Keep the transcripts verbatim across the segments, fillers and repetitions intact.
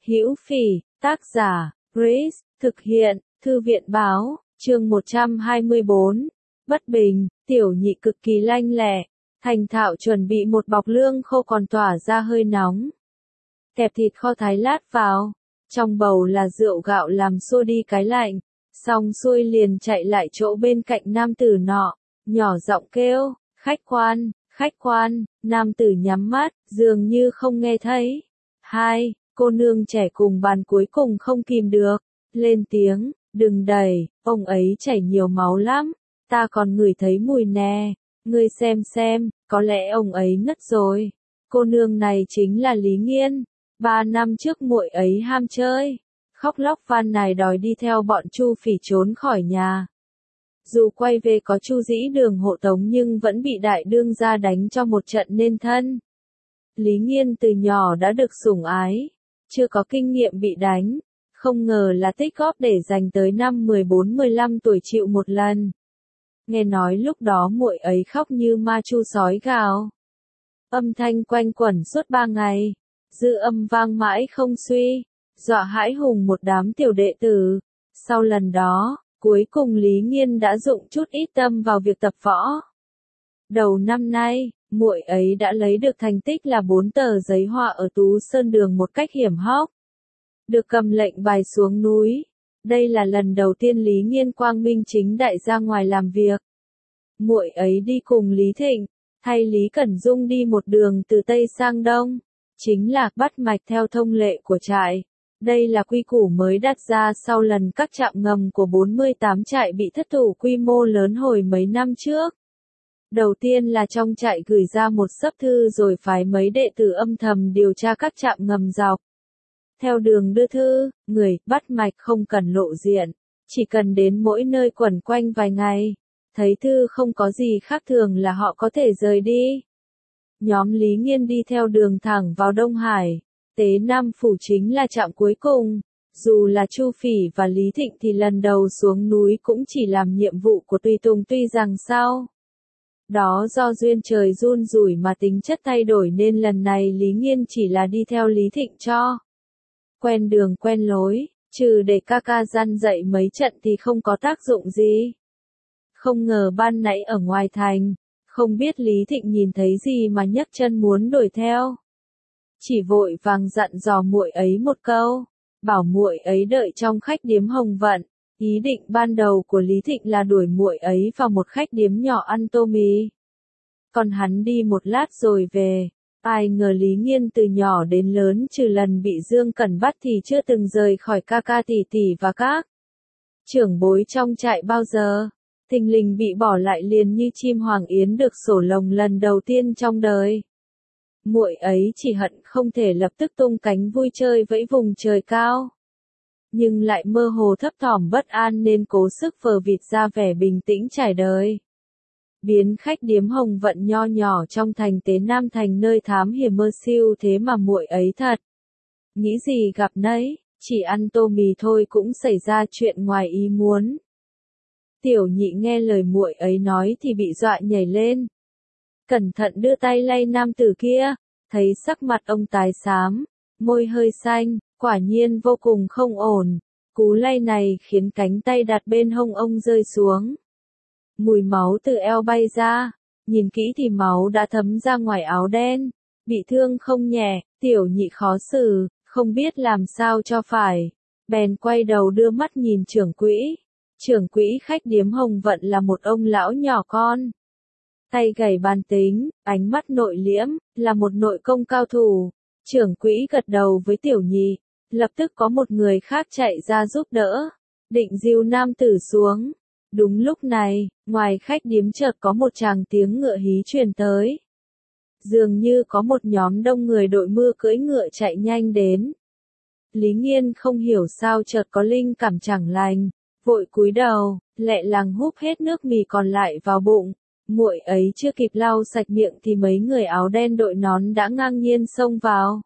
Hữu Phỉ, tác giả, Grace, thực hiện, Thư viện báo, chương một trăm hai mươi bốn. Bất bình, tiểu nhị cực kỳ lanh lẹ, thành thạo chuẩn bị một bọc lương khô còn tỏa ra hơi nóng. Kẹp thịt kho thái lát vào, trong bầu là rượu gạo làm xua đi cái lạnh, xong xuôi liền chạy lại chỗ bên cạnh nam tử nọ, nhỏ giọng kêu, khách quan, khách quan, nam tử nhắm mắt, dường như không nghe thấy. Hai, cô nương trẻ cùng bàn cuối cùng không kìm được, lên tiếng, đừng đẩy, ông ấy chảy nhiều máu lắm, ta còn ngửi thấy mùi nè, ngươi xem xem, có lẽ ông ấy ngất rồi. Cô nương này chính là Lý Nghiên, ba năm trước muội ấy ham chơi, khóc lóc van nài đòi đi theo bọn Chu Phỉ trốn khỏi nhà. Dù quay về có Chu Dĩ Đường hộ tống nhưng vẫn bị đại đương gia đánh cho một trận nên thân. Lý Nghiên từ nhỏ đã được sủng ái, chưa có kinh nghiệm bị đánh, không ngờ là tích góp để dành tới năm mười bốn mười lăm tuổi chịu một lần. Nghe nói lúc đó muội ấy khóc như ma chu sói gào. Âm thanh quanh quẩn suốt ba ngày, dư âm vang mãi không suy, dọa hãi hùng một đám tiểu đệ tử. Sau lần đó, cuối cùng Lý Nghiên đã dụng chút ít tâm vào việc tập võ. Đầu năm nay, muội ấy đã lấy được thành tích là bốn tờ giấy họa ở Tú Sơn Đường một cách hiểm hóc. Được cầm lệnh bài xuống núi. Đây là lần đầu tiên Lý Nghiên quang minh chính đại ra ngoài làm việc. Muội ấy đi cùng Lý Thịnh, thay Lý Cẩn Dung đi một đường từ Tây sang Đông, chính là bắt mạch theo thông lệ của trại. Đây là quy củ mới đặt ra sau lần các trạm ngầm của bốn mươi tám trại bị thất thủ quy mô lớn hồi mấy năm trước. Đầu tiên là trong trại gửi ra một sấp thư rồi phái mấy đệ tử âm thầm điều tra các trạm ngầm dọc. Theo đường đưa thư, người bắt mạch không cần lộ diện, chỉ cần đến mỗi nơi quẩn quanh vài ngày, thấy thư không có gì khác thường là họ có thể rời đi. Nhóm Lý Nghiên đi theo đường thẳng vào Đông Hải, Tế Nam Phủ chính là trạm cuối cùng. Dù là Chu Phỉ và Lý Thịnh thì lần đầu xuống núi cũng chỉ làm nhiệm vụ của tùy tùng, tuy rằng sau đó do duyên trời run rủi mà tính chất thay đổi nên lần này Lý Nghiên chỉ là đi theo Lý Thịnh cho quen đường quen lối, trừ để ca ca gian dạy mấy trận thì không có tác dụng gì. Không ngờ ban nãy ở ngoài thành, không biết Lý Thịnh nhìn thấy gì mà nhấc chân muốn đuổi theo. Chỉ vội vàng dặn dò muội ấy một câu, bảo muội ấy đợi trong khách điếm Hồng Vận. Ý định ban đầu của Lý Thịnh là đuổi muội ấy vào một khách điếm nhỏ ăn tô mì. Còn hắn đi một lát rồi về. Ai ngờ Lý Nghiên từ nhỏ đến lớn trừ lần bị Dương Cẩn bắt thì chưa từng rời khỏi ca ca tỷ tỷ và các trưởng bối trong trại bao giờ. Thình lình bị bỏ lại liền như chim hoàng yến được sổ lồng lần đầu tiên trong đời. Muội ấy chỉ hận không thể lập tức tung cánh vui chơi vẫy vùng trời cao. Nhưng lại mơ hồ thấp thỏm bất an nên cố sức vờ vịt ra vẻ bình tĩnh trải đời. Biến khách điếm Hồng Vận nho nhỏ trong thành Tế Nam thành nơi thám hiểm mơ siêu thế mà muội ấy thật. Nghĩ gì gặp nấy, chỉ ăn tô mì thôi cũng xảy ra chuyện ngoài ý muốn. Tiểu nhị nghe lời muội ấy nói thì bị dọa nhảy lên. Cẩn thận đưa tay lay nam tử kia, thấy sắc mặt ông tái xám, môi hơi xanh, quả nhiên vô cùng không ổn. Cú lay này khiến cánh tay đặt bên hông ông rơi xuống. Mùi máu từ eo bay ra, nhìn kỹ thì máu đã thấm ra ngoài áo đen. Bị thương không nhẹ, tiểu nhị khó xử, không biết làm sao cho phải. Bèn quay đầu đưa mắt nhìn trưởng quỹ. Trưởng quỹ khách điếm Hồng Vận là một ông lão nhỏ con. Tay gầy bàn tính, ánh mắt nội liễm, là một nội công cao thủ. Trưởng quỹ gật đầu với tiểu nhị, lập tức có một người khác chạy ra giúp đỡ, định dìu nam tử xuống. Đúng lúc này, ngoài khách điếm chợt có một tràng tiếng ngựa hí truyền tới. Dường như có một nhóm đông người đội mưa cưỡi ngựa chạy nhanh đến. Lý Nghiên không hiểu sao chợt có linh cảm chẳng lành, vội cúi đầu, lẹ làng húp hết nước mì còn lại vào bụng. Muội ấy chưa kịp lau sạch miệng thì mấy người áo đen đội nón đã ngang nhiên xông vào.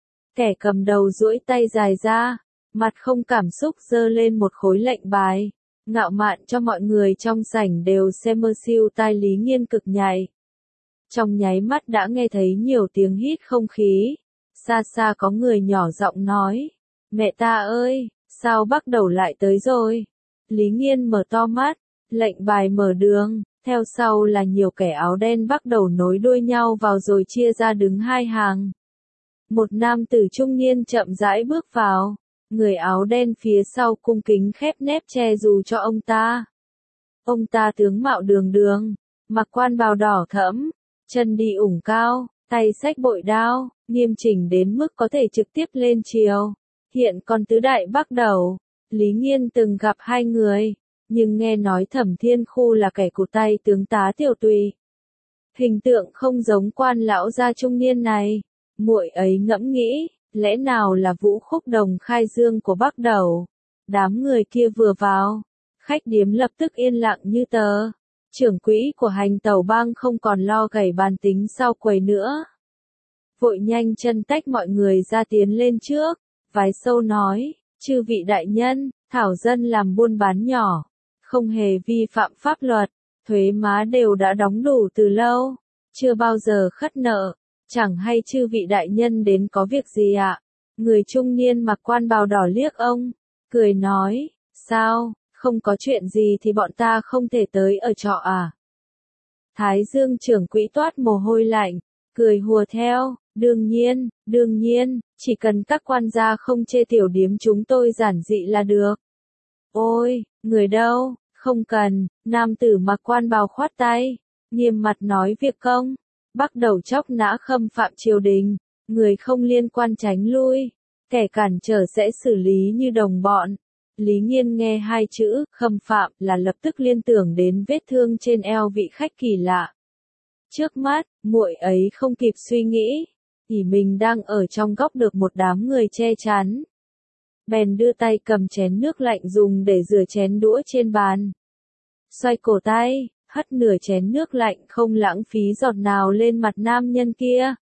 Kẻ cầm đầu duỗi tay dài ra, mặt không cảm xúc giơ lên một khối lệnh bài, ngạo mạn cho mọi người trong sảnh đều xem mơ siêu tai Lý Nghiên cực nhạy. Trong nháy mắt đã nghe thấy nhiều tiếng hít không khí, xa xa có người nhỏ giọng nói, Mẹ ta ơi, sao Bắc Đầu lại tới rồi? Lý Nghiên mở to mắt, lệnh bài mở đường, theo sau là nhiều kẻ áo đen Bắc Đầu nối đuôi nhau vào rồi chia ra đứng hai hàng. Một nam tử trung niên chậm rãi bước vào, người áo đen phía sau cung kính khép nép che dù cho ông ta. Ông ta tướng mạo đường đường, mặc quan bào đỏ thẫm, chân đi ủng cao, tay xách bội đao, nghiêm chỉnh đến mức có thể trực tiếp lên triều. Hiện còn tứ đại Bắc Đầu, Lý Nghiên từng gặp hai người, nhưng nghe nói Thẩm Thiên Khu là kẻ cụt tay tướng tá Tiểu Tùy. Hình tượng không giống quan lão gia trung niên này, muội ấy ngẫm nghĩ, lẽ nào là Vũ Khúc Đồng khai dương của Bắc Đầu. Đám người kia vừa vào, khách điếm lập tức yên lặng như tờ. Trưởng quỹ của Hành Tẩu Bang không còn lo gảy bàn tính sau quầy nữa. Vội nhanh chân tách mọi người ra tiến lên trước, vái sâu nói, chư vị đại nhân, thảo dân làm buôn bán nhỏ, không hề vi phạm pháp luật, thuế má đều đã đóng đủ từ lâu, chưa bao giờ khất nợ, chẳng hay chư vị đại nhân đến có việc gì ạ? Người trung niên mặc quan bào đỏ liếc ông, cười nói, sao, không có chuyện gì thì bọn ta không thể tới ở trọ à? Thái Dương trưởng quỹ toát mồ hôi lạnh, cười hùa theo, đương nhiên, đương nhiên, chỉ cần các quan gia không chê tiểu điếm chúng tôi giản dị là được. Ôi, người đâu, không cần, nam tử mặc quan bào khoát tay, nghiêm mặt nói việc công, Bắc Đầu chóc nã khâm phạm triều đình, người không liên quan tránh lui, kẻ cản trở sẽ xử lý như đồng bọn. Lý Nghiên nghe hai chữ khâm phạm là lập tức liên tưởng đến vết thương trên eo vị khách kỳ lạ. Trước mắt, muội ấy không kịp suy nghĩ, thì mình đang ở trong góc được một đám người che chắn. Bèn đưa tay cầm chén nước lạnh dùng để rửa chén đũa trên bàn. Xoay cổ tay, hất nửa chén nước lạnh không lãng phí giọt nào lên mặt nam nhân kia.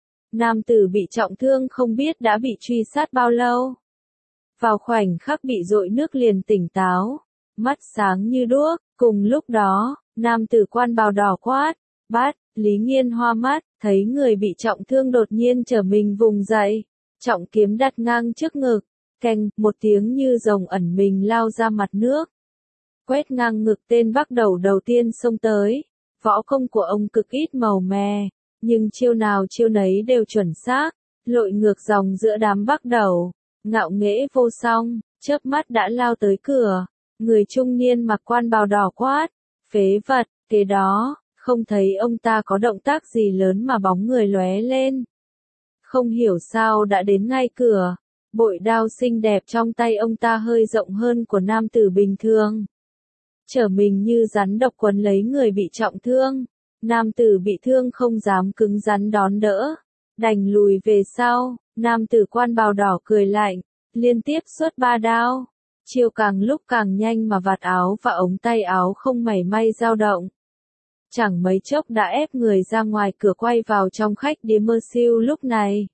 Nam tử bị trọng thương không biết đã bị truy sát bao lâu. Vào khoảnh khắc bị dội nước liền tỉnh táo, mắt sáng như đuốc, cùng lúc đó, nam tử quan bào đỏ quát, bát, Lý Nghiên hoa mắt, thấy người bị trọng thương đột nhiên trở mình vùng dậy, trọng kiếm đặt ngang trước ngực, keng, một tiếng như rồng ẩn mình lao ra mặt nước. Quét ngang ngực tên Bắc Đầu đầu tiên xông tới, võ công của ông cực ít màu mè, nhưng chiêu nào chiêu nấy đều chuẩn xác, lội ngược dòng giữa đám Bắc Đầu. Ngạo nghễ vô song, chớp mắt đã lao tới cửa, người trung niên mặc quan bào đỏ quát, phế vật, kế đó, không thấy ông ta có động tác gì lớn mà bóng người lóe lên. Không hiểu sao đã đến ngay cửa, bội đao xinh đẹp trong tay ông ta hơi rộng hơn của nam tử bình thường. Trở mình như rắn độc quấn lấy người bị trọng thương, nam tử bị thương không dám cứng rắn đón đỡ, đành lùi về sau. Nam tử quan bào đỏ cười lạnh, liên tiếp xuất ba đao, chiêu càng lúc càng nhanh mà vạt áo và ống tay áo không mảy may dao động. Chẳng mấy chốc đã ép người ra ngoài cửa quay vào trong khách điếm mơ siêu lúc này.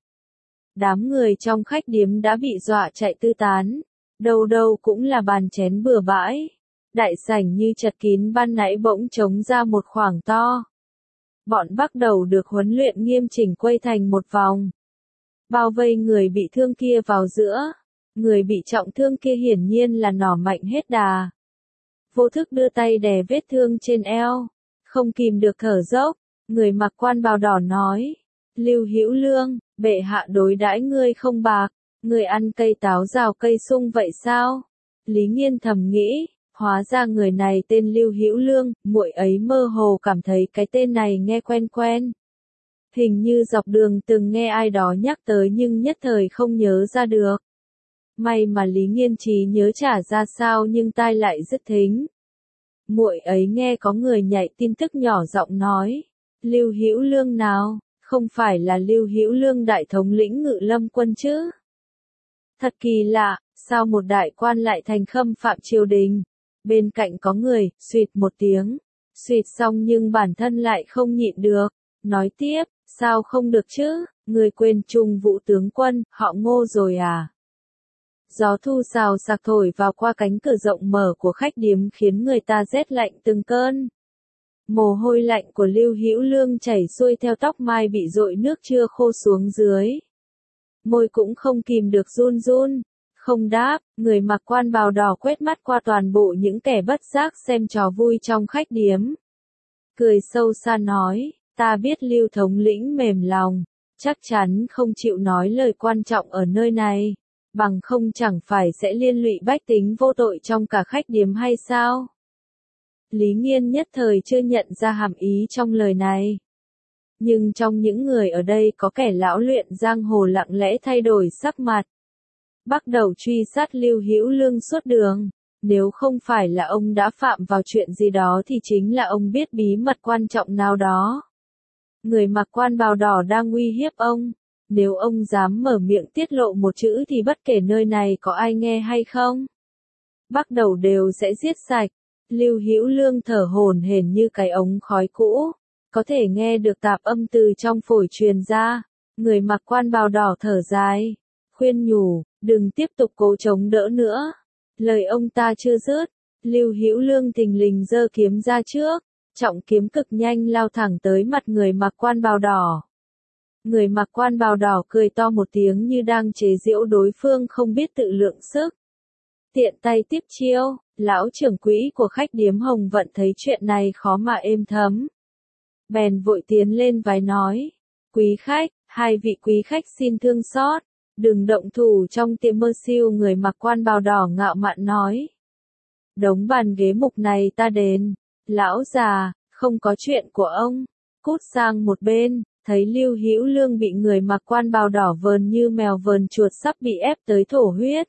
Đám người trong khách điếm đã bị dọa chạy tứ tán, đâu đâu cũng là bàn chén bừa bãi. Đại sảnh như chật kín ban nãy bỗng trống ra một khoảng to. Bọn Bắc Đầu được huấn luyện nghiêm chỉnh quay thành một vòng. Bao vây người bị thương kia vào giữa, người bị trọng thương kia hiển nhiên là nỏ mạnh hết đà. Vô thức đưa tay đè vết thương trên eo, không kìm được thở dốc, người mặc quan bào đỏ nói, Lưu Hữu Lương, bệ hạ đối đãi ngươi không bạc, ngươi ăn cây táo rào cây sung vậy sao? Lý Nghiên thầm nghĩ, hóa ra người này tên Lưu Hữu Lương, muội ấy mơ hồ cảm thấy cái tên này nghe quen quen. Hình như dọc đường từng nghe ai đó nhắc tới nhưng nhất thời không nhớ ra được. May mà Lý Nghiên trí nhớ trả ra sao nhưng tai lại rất thính. Muội ấy nghe có người nhảy tin tức nhỏ giọng nói, Lưu Hữu Lương nào, không phải là Lưu Hữu Lương đại thống lĩnh Ngự Lâm quân chứ? Thật kỳ lạ, sao một đại quan lại thành khâm phạm triều đình? Bên cạnh có người, suýt một tiếng, suýt xong nhưng bản thân lại không nhịn được, nói tiếp. Sao không được chứ, người quên Trung Vũ tướng quân, họ Ngô rồi à? Gió thu xào xạc thổi vào qua cánh cửa rộng mở của khách điếm khiến người ta rét lạnh từng cơn. Mồ hôi lạnh của Lưu Hữu Lương chảy xuôi theo tóc mai bị dội nước chưa khô xuống dưới. Môi cũng không kìm được run run, Không đáp, người mặc quan bào đỏ quét mắt qua toàn bộ những kẻ bất giác xem trò vui trong khách điếm. Cười sâu xa nói, ta biết Lưu thống lĩnh mềm lòng, chắc chắn không chịu nói lời quan trọng ở nơi này, bằng không chẳng phải sẽ liên lụy bách tính vô tội trong cả khách điếm hay sao? Lý Nghiên nhất thời chưa nhận ra hàm ý trong lời này. Nhưng trong những người ở đây có kẻ lão luyện giang hồ lặng lẽ thay đổi sắc mặt. Bắt đầu truy sát Lưu Hữu Lương suốt đường. Nếu không phải là ông đã phạm vào chuyện gì đó thì chính là ông biết bí mật quan trọng nào đó. Người mặc quan bào đỏ đang uy hiếp ông. Nếu ông dám mở miệng tiết lộ một chữ thì bất kể nơi này có ai nghe hay không, bắt đầu đều sẽ giết sạch. Lưu Hữu Lương thở hổn hển như cái ống khói cũ, có thể nghe được tạp âm từ trong phổi truyền ra. Người mặc quan bào đỏ thở dài, khuyên nhủ, đừng tiếp tục cố chống đỡ nữa. Lời ông ta chưa dứt, Lưu Hữu Lương thình lình giơ kiếm ra trước, trọng kiếm cực nhanh lao thẳng tới mặt người mặc quan bào đỏ. Người mặc quan bào đỏ cười to một tiếng như đang chế giễu đối phương không biết tự lượng sức. Tiện tay tiếp chiêu, lão trưởng quỹ của khách điếm Hồng Vận thấy chuyện này khó mà êm thấm. Bèn vội tiến lên vái nói, quý khách, hai vị quý khách xin thương xót, đừng động thủ trong tiệm mơ siêu. Người mặc quan bào đỏ ngạo mạn nói, đống bàn ghế mục này ta đền. Lão già, không có chuyện của ông, cút sang một bên. Thấy Lưu Hữu Lương bị người mặc quan bào đỏ vờn như mèo vờn chuột sắp bị ép tới thổ huyết,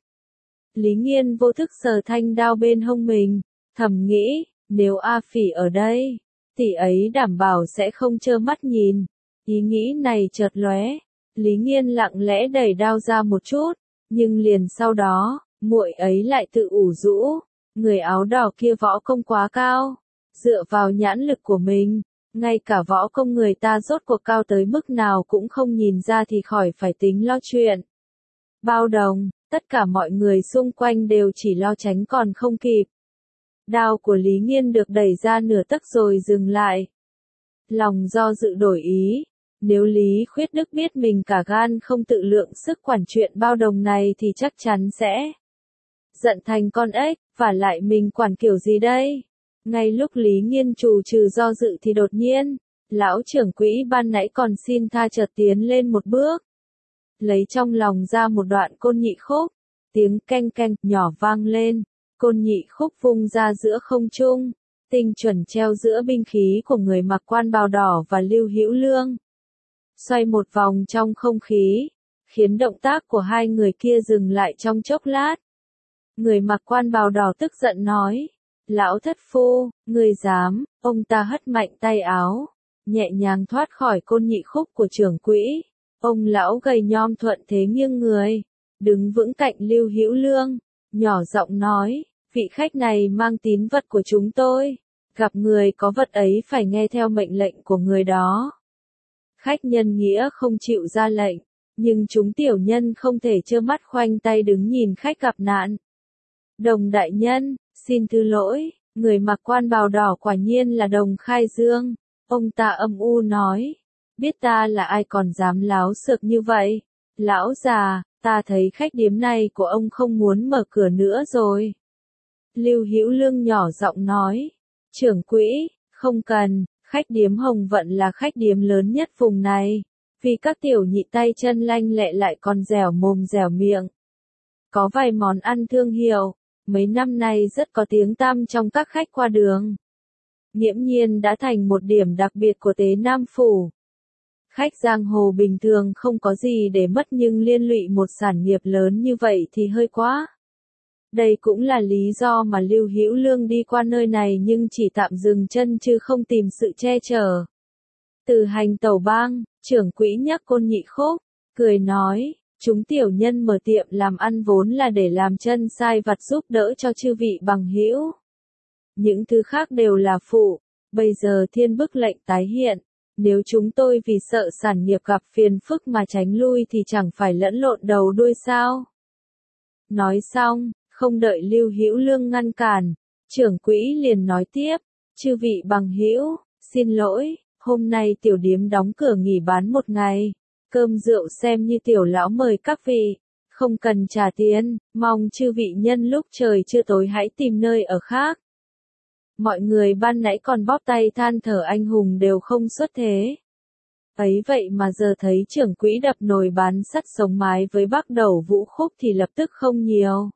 Lý Nghiên vô thức sờ thanh đao bên hông mình, thầm nghĩ, nếu A Phỉ ở đây, tỷ ấy đảm bảo sẽ không trơ mắt nhìn. Ý nghĩ này chợt lóe, Lý Nghiên lặng lẽ đẩy đao ra một chút, nhưng liền sau đó, muội ấy lại tự ủ rũ, người áo đỏ kia võ công quá cao, dựa vào nhãn lực của mình, ngay cả võ công người ta rốt cuộc cao tới mức nào cũng không nhìn ra thì khỏi phải tính lo chuyện bao đồng. Tất cả mọi người xung quanh đều chỉ lo tránh còn không kịp. Đao của Lý Nghiên được đẩy ra nửa tấc rồi dừng lại. Lòng do dự đổi ý. Nếu Lý Khuyết Đức biết mình cả gan không tự lượng sức quản chuyện bao đồng này thì chắc chắn sẽ giận thành con ếch, và lại mình quản kiểu gì đây? Ngay lúc Lý Nghiên trù trừ do dự thì đột nhiên, lão trưởng quỹ ban nãy còn xin tha chợt tiến lên một bước, lấy trong lòng ra một đoạn côn nhị khúc, tiếng keng keng nhỏ vang lên, côn nhị khúc vung ra giữa không trung, tinh chuẩn treo giữa binh khí của người mặc quan bào đỏ và Lưu Hữu Lương. Xoay một vòng trong không khí, khiến động tác của hai người kia dừng lại trong chốc lát. Người mặc quan bào đỏ tức giận nói, lão thất phu, ngươi dám, ông ta hất mạnh tay áo, nhẹ nhàng thoát khỏi côn nhị khúc của trưởng quỹ. Ông lão gầy nhom thuận thế nghiêng người, đứng vững cạnh Lưu Hữu Lương, nhỏ giọng nói, vị khách này mang tín vật của chúng tôi, gặp người có vật ấy phải nghe theo mệnh lệnh của người đó. Khách nhân nghĩa không chịu ra lệnh, nhưng chúng tiểu nhân không thể trơ mắt khoanh tay đứng nhìn khách gặp nạn. Đồng đại nhân, xin thứ lỗi, người mặc quan bào đỏ quả nhiên là Đồng Khai Dương, ông ta âm u nói. Biết ta là ai còn dám láo xược như vậy? Lão già, ta thấy khách điếm này của ông không muốn mở cửa nữa rồi. Lưu Hữu Lương nhỏ giọng nói. Trưởng quỹ, không cần, khách điếm Hồng Vận là khách điếm lớn nhất vùng này. Vì các tiểu nhị tay chân lanh lẹ lại còn dẻo mồm dẻo miệng. Có vài món ăn thương hiệu, mấy năm nay rất có tiếng tăm trong các khách qua đường. Nghiễm nhiên đã thành một điểm đặc biệt của Tế Nam Phủ. Khách giang hồ bình thường không có gì để mất nhưng liên lụy một sản nghiệp lớn như vậy thì hơi quá. Đây cũng là lý do mà Lưu Hữu Lương đi qua nơi này nhưng chỉ tạm dừng chân chứ không tìm sự che chở. Từ hành tẩu bang, trưởng quỹ nhắc côn nhị khúc, cười nói, chúng tiểu nhân mở tiệm làm ăn vốn là để làm chân sai vặt giúp đỡ cho chư vị bằng hữu. Những thứ khác đều là phụ, bây giờ thiên bức lệnh tái hiện. Nếu chúng tôi vì sợ sản nghiệp gặp phiền phức mà tránh lui thì chẳng phải lẫn lộn đầu đuôi sao? Nói xong, không đợi Lưu Hữu Lương ngăn cản, trưởng quỹ liền nói tiếp, chư vị bằng hữu, xin lỗi, hôm nay tiểu điếm đóng cửa nghỉ bán một ngày, cơm rượu xem như tiểu lão mời các vị, không cần trả tiền, mong chư vị nhân lúc trời chưa tối hãy tìm nơi ở khác. Mọi người ban nãy còn bóp tay than thở anh hùng đều không xuất thế. Ấy vậy mà giờ thấy trưởng quỹ đập nồi bán sắt sống mái với Bắc Đầu Vũ Khúc thì lập tức không nhiều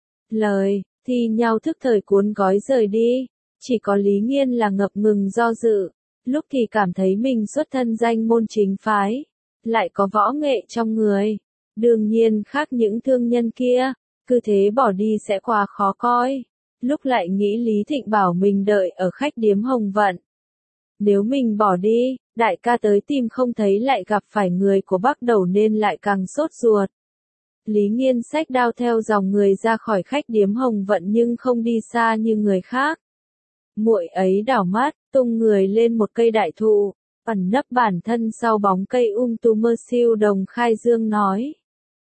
lời, thi nhau thức thời cuốn gói rời đi. Chỉ có Lý Nghiên là ngập ngừng do dự, lúc thì cảm thấy mình xuất thân danh môn chính phái, lại có võ nghệ trong người. Đương nhiên khác những thương nhân kia, cứ thế bỏ đi sẽ quá khó coi. Lúc lại nghĩ Lý Thịnh bảo mình đợi ở khách điếm Hồng Vận. Nếu mình bỏ đi, đại ca tới tìm không thấy lại gặp phải người của Bắc Đầu nên lại càng sốt ruột. Lý Nghiên xách đao theo dòng người ra khỏi khách điếm Hồng Vận nhưng không đi xa như người khác. Muội ấy đảo mắt, tung người lên một cây đại thụ, ẩn nấp bản thân sau bóng cây um tu mơ siêu đồng khai dương nói.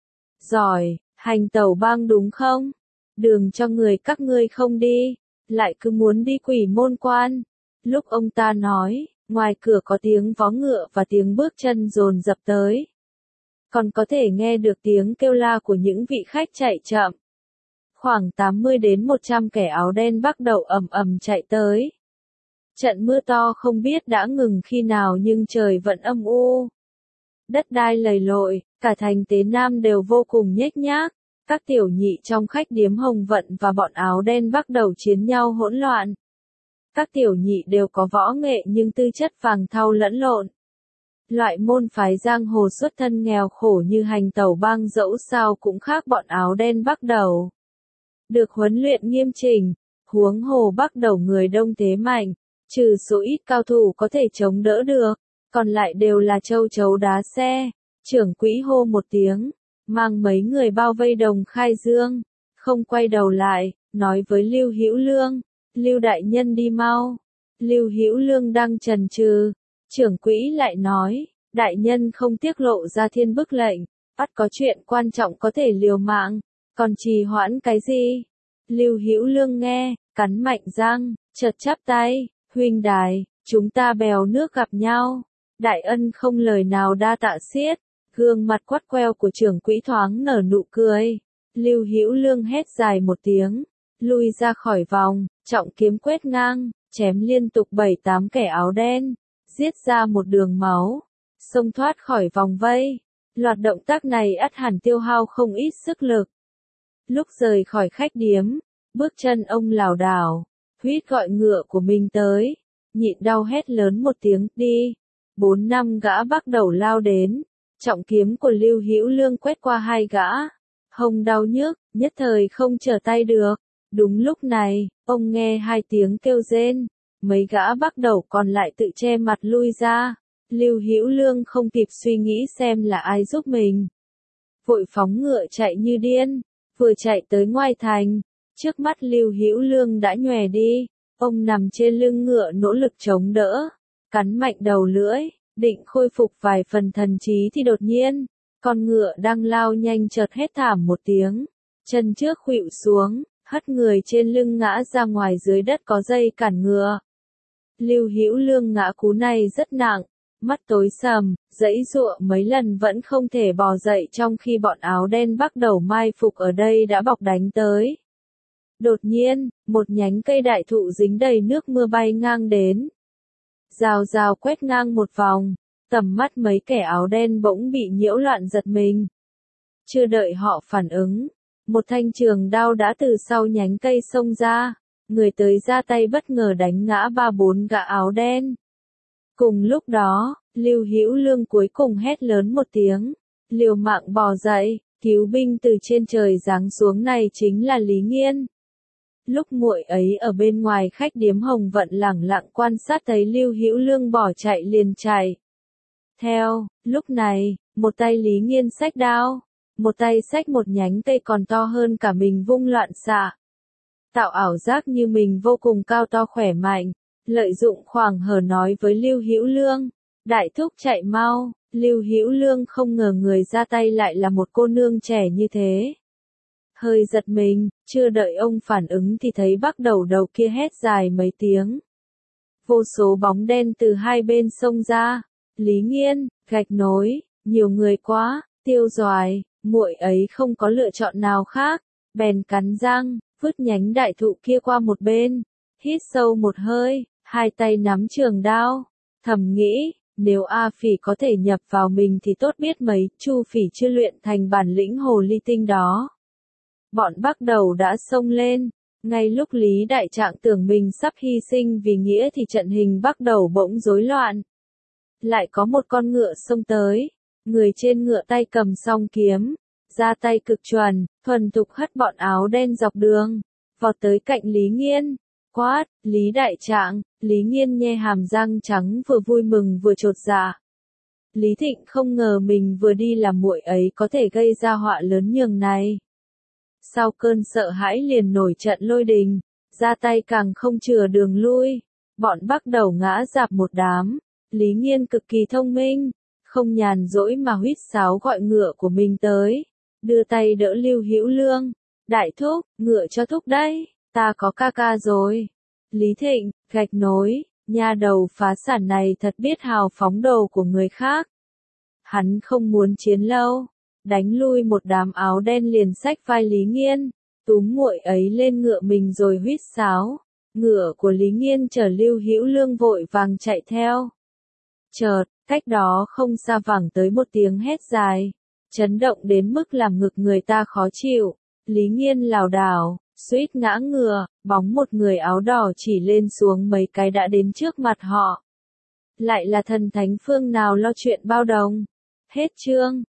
Giỏi, hành tẩu bang đúng không? Đường cho người các ngươi không đi, lại cứ muốn đi Quỷ Môn Quan. Lúc ông ta nói, ngoài cửa có tiếng vó ngựa và tiếng bước chân dồn dập tới. Còn có thể nghe được tiếng kêu la của những vị khách chạy chậm. Khoảng tám mươi đến một trăm kẻ áo đen Bắc Đầu ầm ầm chạy tới. Trận mưa to không biết đã ngừng khi nào nhưng trời vẫn âm u. Đất đai lầy lội, cả thành Tế Nam đều vô cùng nhếch nhác. Các tiểu nhị trong khách điếm Hồng Vận và bọn áo đen Bắc Đầu chiến nhau hỗn loạn. Các tiểu nhị đều có võ nghệ nhưng tư chất vàng thau lẫn lộn. Loại môn phái giang hồ xuất thân nghèo khổ như hành tẩu bang dẫu sao cũng khác bọn áo đen Bắc Đầu. Được huấn luyện nghiêm chỉnh, huống hồ Bắc Đầu người đông thế mạnh, trừ số ít cao thủ có thể chống đỡ được, còn lại đều là châu chấu đá xe. Trưởng quỹ hô một tiếng, mang mấy người bao vây Đồng Khai Dương, không quay đầu lại, nói với Lưu Hữu Lương, Lưu đại nhân đi mau. Lưu Hữu Lương đang chần chừ, trưởng quỹ lại nói, đại nhân không tiết lộ ra thiên bức lệnh, bắt có chuyện quan trọng có thể liều mạng, còn trì hoãn cái gì? Lưu Hữu Lương nghe, cắn mạnh răng, chợt chắp tay, huynh đài, chúng ta bèo nước gặp nhau. Đại ân không lời nào đa tạ xiết. Gương mặt quắt queo của trưởng quỹ thoáng nở nụ cười. Lưu Hữu Lương hét dài một tiếng, lui ra khỏi vòng, trọng kiếm quét ngang, chém liên tục bảy tám kẻ áo đen, giết ra một đường máu, xông thoát khỏi vòng vây. Loạt động tác này ắt hẳn tiêu hao không ít sức lực. Lúc rời khỏi khách điếm, bước chân ông lảo đảo, huýt gọi ngựa của mình tới, nhịn đau hét lớn một tiếng, đi. Bốn năm gã Bắc Đầu lao đến, trọng kiếm của Lưu Hữu Lương quét qua hai gã, hông đau nhức, nhất thời không trở tay được. Đúng lúc này, ông nghe hai tiếng kêu rên, mấy gã Bắc Đầu còn lại tự che mặt lui ra. Lưu Hữu Lương không kịp suy nghĩ xem là ai giúp mình, vội phóng ngựa chạy như điên, vừa chạy tới ngoài thành, trước mắt Lưu Hữu Lương đã nhòe đi, ông nằm trên lưng ngựa nỗ lực chống đỡ, cắn mạnh đầu lưỡi, định khôi phục vài phần thần trí thì đột nhiên, con ngựa đang lao nhanh chợt hét thảm một tiếng, chân trước khuỵu xuống, hất người trên lưng ngã ra ngoài dưới đất có dây cản ngựa. Lưu Hữu Lương ngã cú này rất nặng, mắt tối sầm, giãy giụa mấy lần vẫn không thể bò dậy trong khi bọn áo đen Bắc Đầu mai phục ở đây đã bọc đánh tới. Đột nhiên, một nhánh cây đại thụ dính đầy nước mưa bay ngang đến. Rào rào quét ngang một vòng, tầm mắt mấy kẻ áo đen bỗng bị nhiễu loạn giật mình. Chưa đợi họ phản ứng, một thanh trường đao đã từ sau nhánh cây xông ra, người tới ra tay bất ngờ đánh ngã ba bốn gã áo đen. Cùng lúc đó, Lưu Hữu Lương cuối cùng hét lớn một tiếng, liều mạng bò dậy, cứu binh từ trên trời giáng xuống này chính là Lý Nghiên. Lúc muội ấy ở bên ngoài khách điếm Hồng Vận lẳng lặng quan sát thấy Lưu Hữu Lương bỏ chạy liền chạy theo, lúc này, một tay Lý Nghiên xách đao, một tay xách một nhánh cây còn to hơn cả mình vung loạn xạ. Tạo ảo giác như mình vô cùng cao to khỏe mạnh, lợi dụng khoảng hở nói với Lưu Hữu Lương, đại thúc chạy mau. Lưu Hữu Lương không ngờ người ra tay lại là một cô nương trẻ như thế. Hơi giật mình, chưa đợi ông phản ứng thì thấy Bắc Đầu đầu kia hét dài mấy tiếng. Vô số bóng đen từ hai bên xông ra, Lý Nghiên, Gạch Nối, nhiều người quá, Tiêu Doài, muội ấy không có lựa chọn nào khác, bèn cắn răng, vứt nhánh đại thụ kia qua một bên, hít sâu một hơi, hai tay nắm trường đao, thầm nghĩ, nếu A Phỉ có thể nhập vào mình thì tốt biết mấy, Chu Phỉ chưa luyện thành bản lĩnh hồ ly tinh đó. Bọn Bắc Đầu đã xông lên, ngay lúc Lý Đại Trạng tưởng mình sắp hy sinh vì nghĩa thì trận hình Bắc Đầu bỗng rối loạn. Lại có một con ngựa xông tới, người trên ngựa tay cầm song kiếm, ra tay cực chuẩn, thuần thục hất bọn áo đen dọc đường, vọt tới cạnh Lý Nghiên, quát, Lý Đại Trạng. Lý Nghiên nhe hàm răng trắng vừa vui mừng vừa chột dạ. Lý Thịnh không ngờ mình vừa đi làm muội ấy có thể gây ra họa lớn nhường này. Sau cơn sợ hãi liền nổi trận lôi đình, ra tay càng không chừa đường lui, bọn Bắc Đầu ngã rạp một đám. Lý Nghiên cực kỳ thông minh, không nhàn rỗi mà huýt sáo gọi ngựa của mình tới, đưa tay đỡ Lưu Hữu Lương, đại thúc, ngựa cho thúc đây, ta có ca ca rồi. Lý Thịnh, gạch nối, nha đầu phá sản này thật biết hào phóng đồ của người khác. Hắn không muốn chiến lâu, đánh lui một đám áo đen liền xách vai Lý Nghiên, túm muội ấy lên ngựa mình rồi huýt sáo. Ngựa của Lý Nghiên chở Lưu Hữu Lương vội vàng chạy theo. Chợt, cách đó không xa vẳng tới một tiếng hét dài, chấn động đến mức làm ngực người ta khó chịu. Lý Nghiên lảo đảo, suýt ngã ngựa, bóng một người áo đỏ chỉ lên xuống mấy cái đã đến trước mặt họ. Lại là thần thánh phương nào lo chuyện bao đồng. Hết chương.